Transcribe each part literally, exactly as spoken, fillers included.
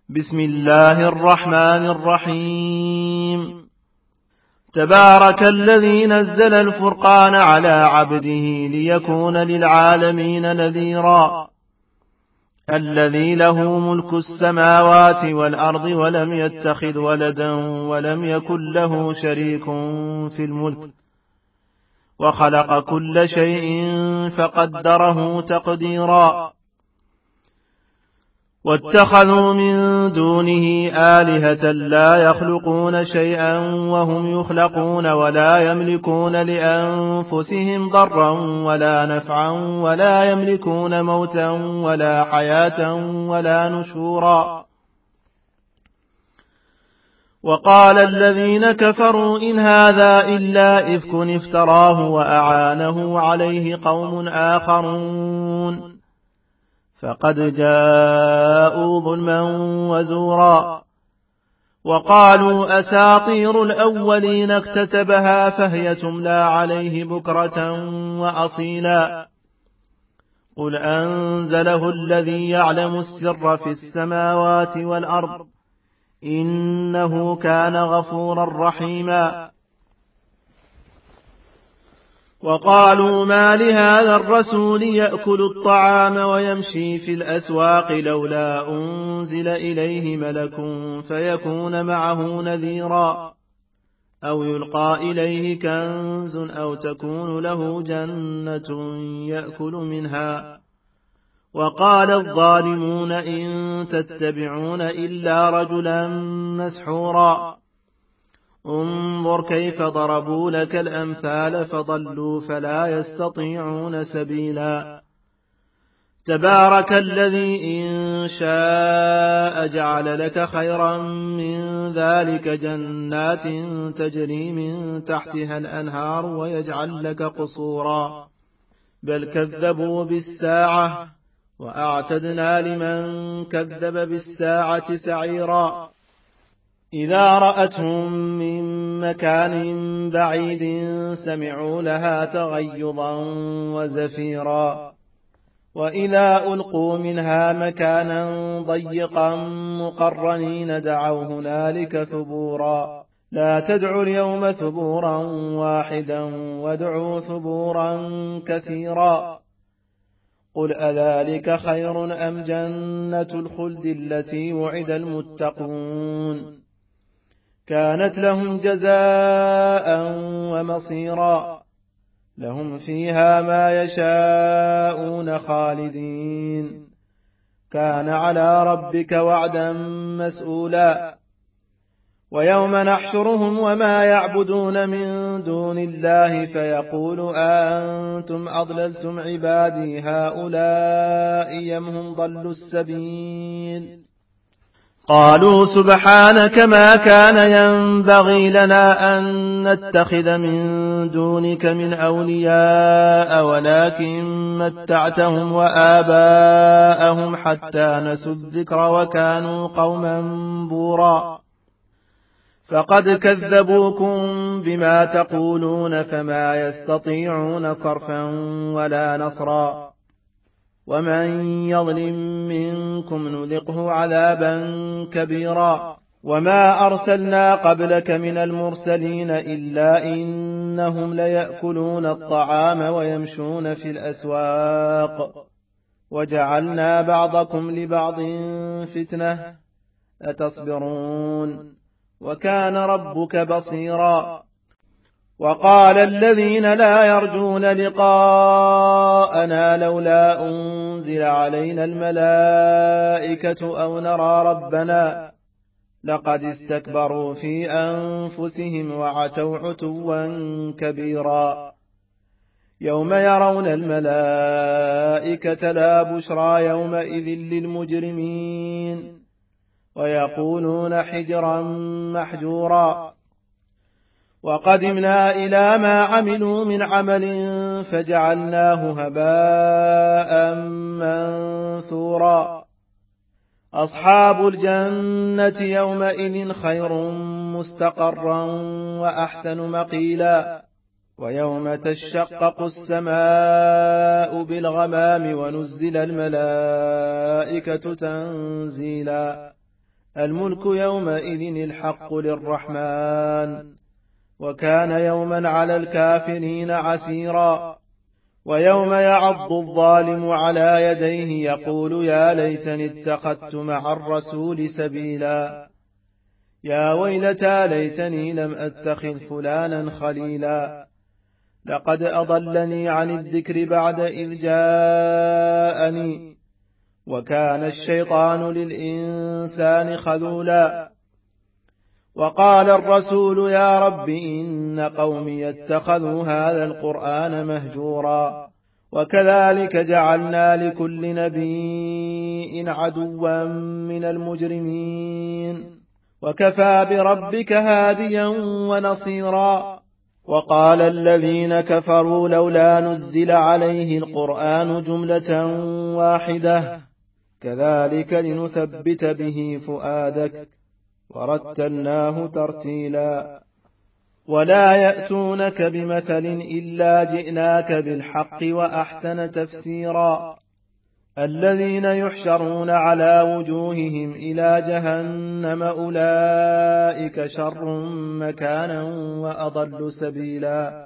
بسم الله الرحمن الرحيم. تبارك الذي نزل الفرقان على عبده ليكون للعالمين نذيرا. الذي له ملك السماوات والأرض ولم يتخذ ولدا ولم يكن له شريك في الملك وخلق كل شيء فقدره تقديرا. واتخذوا من دونه آلهة لا يخلقون شيئا وهم يخلقون ولا يملكون لأنفسهم ضرا ولا نفعا ولا يملكون موتا ولا حياة ولا نشورا. وقال الذين كفروا إن هذا إلا إفك افتراه وأعانه عليه قوم آخرون فقد جاءوا ظلما وزورا. وقالوا أساطير الأولين اكتتبها فهي تملى عليه بكرة وأصيلا. قل أنزله الذي يعلم السر في السماوات والأرض إنه كان غفورا رحيما. وقالوا ما لهذا الرسول يأكل الطعام ويمشي في الأسواق لولا أنزل إليه ملك فيكون معه نذيرا أو يلقى إليه كنز أو تكون له جنة يأكل منها. وقال الظالمون إن تتبعون إلا رجلا مسحورا. انظر كيف ضربوا لك الأمثال فضلوا فلا يستطيعون سبيلا. تبارك الذي إن شاء جعل لك خيرا من ذلك جنات تجري من تحتها الأنهار ويجعل لك قصورا. بل كذبوا بالساعة وأعتدنا لمن كذب بالساعة سعيرا. إذا رأتهم من مكان بعيد سمعوا لها تغيظا وزفيرا. وإذا ألقوا منها مكانا ضيقا مقرنين دعوا هنالك ثبورا. لا تدعوا اليوم ثبورا واحدا وادعوا ثبورا كثيرا. قل أذلك خير أم جنة الخلد التي وعد المتقون كانت لهم جزاء ومصيرا. لهم فيها ما يشاءون خالدين كان على ربك وعدا مسؤولا. ويوم نحشرهم وما يعبدون من دون الله فيقول أأنتم أضللتم عبادي هؤلاء أم هم ضلوا السبيل. قالوا سبحانك ما كان ينبغي لنا أن نتخذ من دونك من أولياء ولكن متعتهم وآباءهم حتى نسوا الذكر وكانوا قوما بورا. فقد كذبوكم بما تقولون فما يستطيعون صرفا ولا نصرا. ومن يظلم منكم نذقه عذابا كبيرا. وما أرسلنا قبلك من المرسلين إلا إنهم ليأكلون الطعام ويمشون في الأسواق وجعلنا بعضكم لبعض فتنة أتصبرون وكان ربك بصيرا. وقال الذين لا يرجون لقاءنا لولا أنزل علينا الملائكة أو نرى ربنا لقد استكبروا في أنفسهم وعتوا عتوا كبيرا. يوم يرون الملائكة لا بشرى يومئذ للمجرمين ويقولون حجرا محجورا. وقدمنا إلى ما عملوا من عمل فجعلناه هباء منثورا. أصحاب الجنة يومئذ خير مستقرا وأحسن مقيلا. ويوم تشقق السماء بالغمام ونزل الملائكة تنزيلا. الملك يومئذ الحق للرحمن وكان يوما على الكافرين عسيرا ويوم يعض الظالم على يديه يقول يا ليتني اتخذت مع الرسول سبيلا يا ويلتى ليتني لم أتخذ فلانا خليلا لقد أضلني عن الذكر بعد إذ جاءني وكان الشيطان للإنسان خذولا وقال الرسول يا رب إن قومي اتخذوا هذا القرآن مهجورا وكذلك جعلنا لكل نبي عدوا من المجرمين وكفى بربك هاديا ونصيرا وقال الذين كفروا لولا نزل عليه القرآن جملة واحدة كذلك لنثبت به فؤادك ورتلناه ترتيلا ولا يأتونك بمثل إلا جئناك بالحق وأحسن تفسيرا الذين يحشرون على وجوههم إلى جهنم أولئك شر مكانا وأضل سبيلا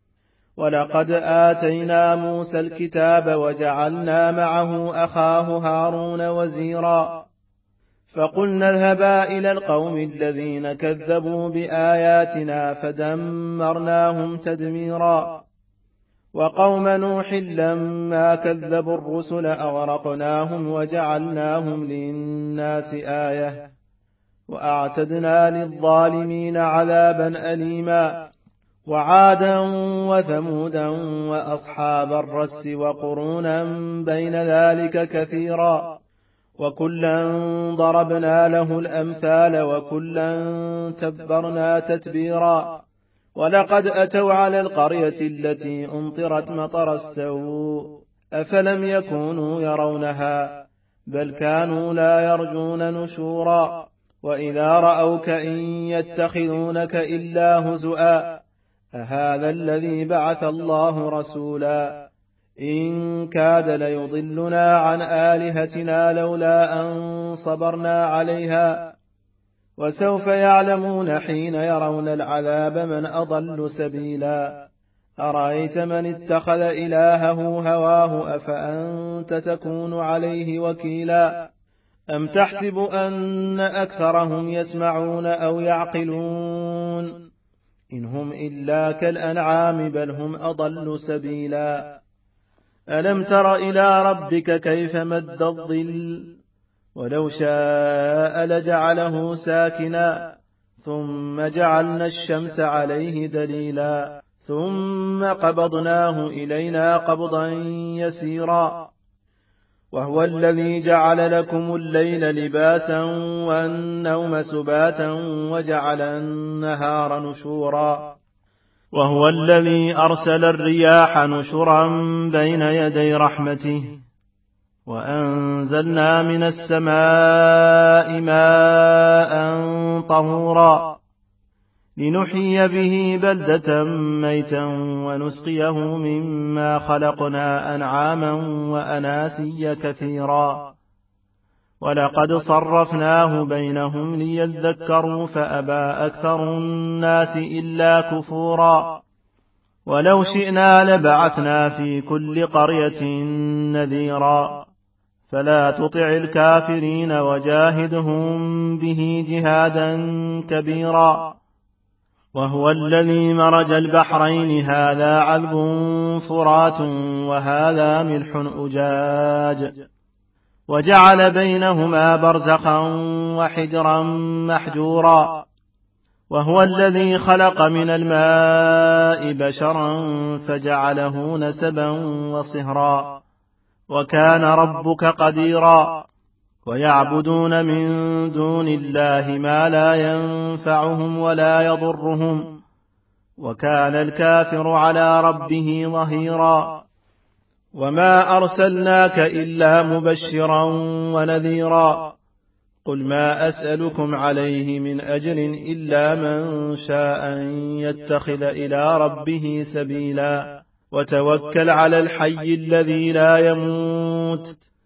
ولقد آتينا موسى الكتاب وجعلنا معه أخاه هارون وزيرا فقلنا اذهبا إلى القوم الذين كذبوا بآياتنا فدمرناهم تدميرا وقوم نوح لما كذبوا الرسل أغرقناهم وجعلناهم للناس آية وأعتدنا للظالمين عذابا أليما وعادا وثمودا وأصحاب الرس وقرونا بين ذلك كثيرا وكلا ضربنا له الأمثال وكلا تبرنا تتبيرا ولقد أتوا على القرية التي أمطرت مطر السوء أفلم يكونوا يرونها بل كانوا لا يرجون نشورا وإذا رأوك إن يتخذونك إلا هزؤا أهذا الذي بعث الله رسولا إن كاد ليضلنا عن آلهتنا لولا أن صبرنا عليها وسوف يعلمون حين يرون العذاب من أضل سبيلا أرأيت من اتخذ إلهه هواه أفأنت تكون عليه وكيلا أم تحسب أن أكثرهم يسمعون أو يعقلون إن هم إلا كالأنعام بل هم أضل سبيلا ألم تر إلى ربك كيف مد الظل ولو شاء لجعله ساكنا ثم جعلنا الشمس عليه دليلا ثم قبضناه إلينا قبضا يسيرا وهو الذي جعل لكم الليل لباسا والنوم سباتا وجعل النهار نشورا وهو الذي أرسل الرياح نشرا بين يدي رحمته وأنزلنا من السماء ماء طهورا لنحيي به بلدة ميتا ونسقيه مما خلقنا أنعاما وأناسيا كثيرا ولقد صرفناه بينهم ليذكروا فأبى أكثر الناس إلا كفورا ولو شئنا لبعثنا في كل قرية نذيرا فلا تطع الكافرين وجاهدهم به جهادا كبيرا وهو الذي مرج البحرين هذا عذب فرات وهذا ملح أجاج وجعل بينهما برزخا وحجرا محجورا وهو الذي خلق من الماء بشرا فجعله نسبا وصهرا وكان ربك قديرا ويعبدون من دون الله ما لا ينفعهم ولا يضرهم وكان الكافر على ربه ظهيرا وما أرسلناك إلا مبشرا ونذيرا قل ما أسألكم عليه من أجر إلا من شاء أن يتخذ إلى ربه سبيلا وتوكل على الحي الذي لا يموت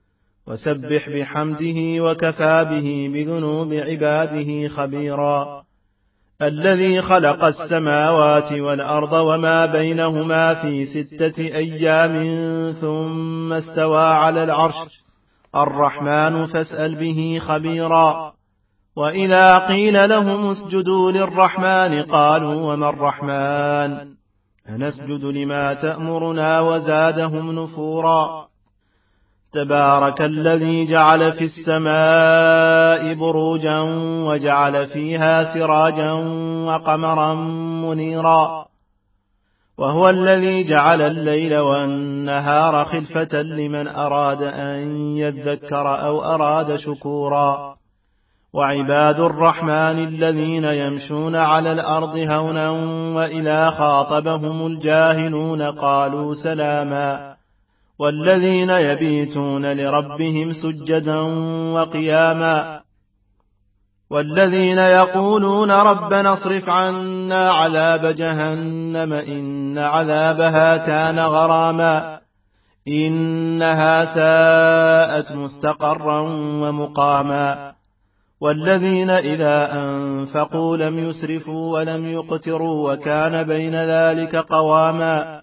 وسبح بحمده وكفى به بذنوب عباده خبيرا. الذي خلق السماوات والأرض وما بينهما في ستة أيام ثم استوى على العرش الرحمن فاسأل به خبيرا. وإذا قيل لهم اسجدوا للرحمن قالوا وما الرحمن أنسجد لما تأمرنا وزادهم نفورا. تبارك الذي جعل في السماء بروجا وجعل فيها سراجا وقمرا منيرا. وهو الذي جعل الليل والنهار خلفة لمن أراد أن يذكر أو أراد شكورا. وعباد الرحمن الذين يمشون على الأرض هونا وإذا خاطبهم الجاهلون قالوا سلاما. والذين يبيتون لربهم سجدا وقياما. والذين يقولون ربنا اصرف عنا عذاب جهنم إن عذابها كان غراما إنها ساءت مستقرا ومقاما. والذين إذا أنفقوا لم يسرفوا ولم يقتروا وكان بين ذلك قواما.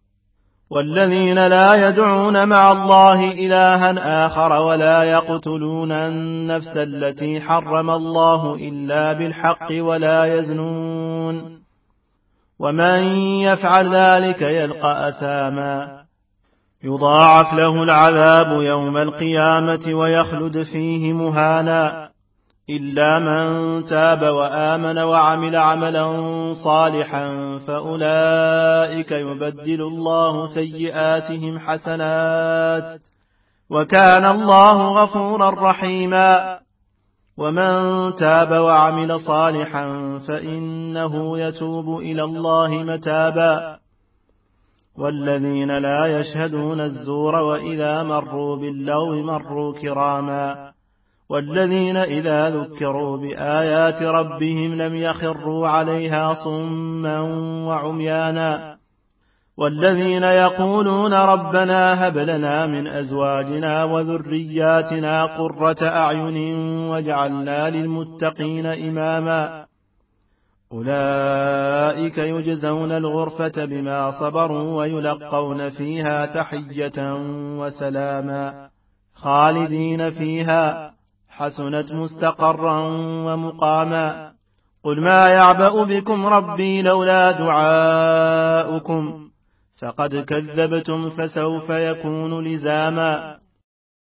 والذين لا يدعون مع الله إلها آخر ولا يقتلون النفس التي حرم الله إلا بالحق ولا يزنون ومن يفعل ذلك يلقى أثاما يضاعف له العذاب يوم القيامة ويخلد فيه مهانا إلا من تاب وآمن وعمل عملا صالحا فأولئك يبدل الله سيئاتهم حسنات وكان الله غفورا رحيما. ومن تاب وعمل صالحا فإنه يتوب إلى الله متابا. والذين لا يشهدون الزور وإذا مروا باللغو مروا كراما. والذين إذا ذكروا بآيات ربهم لم يخروا عليها صما وعميانا. والذين يقولون ربنا هب لنا من أزواجنا وذرياتنا قرة أعين واجعلنا للمتقين إماما. أولئك يجزون الغرفة بما صبروا ويلقون فيها تحية وسلاما خالدين فيها حسنت مستقرا ومقاما. قل ما يعبأ بكم ربي لولا دعاؤكم فقد كذبتم فسوف يكون لزاما.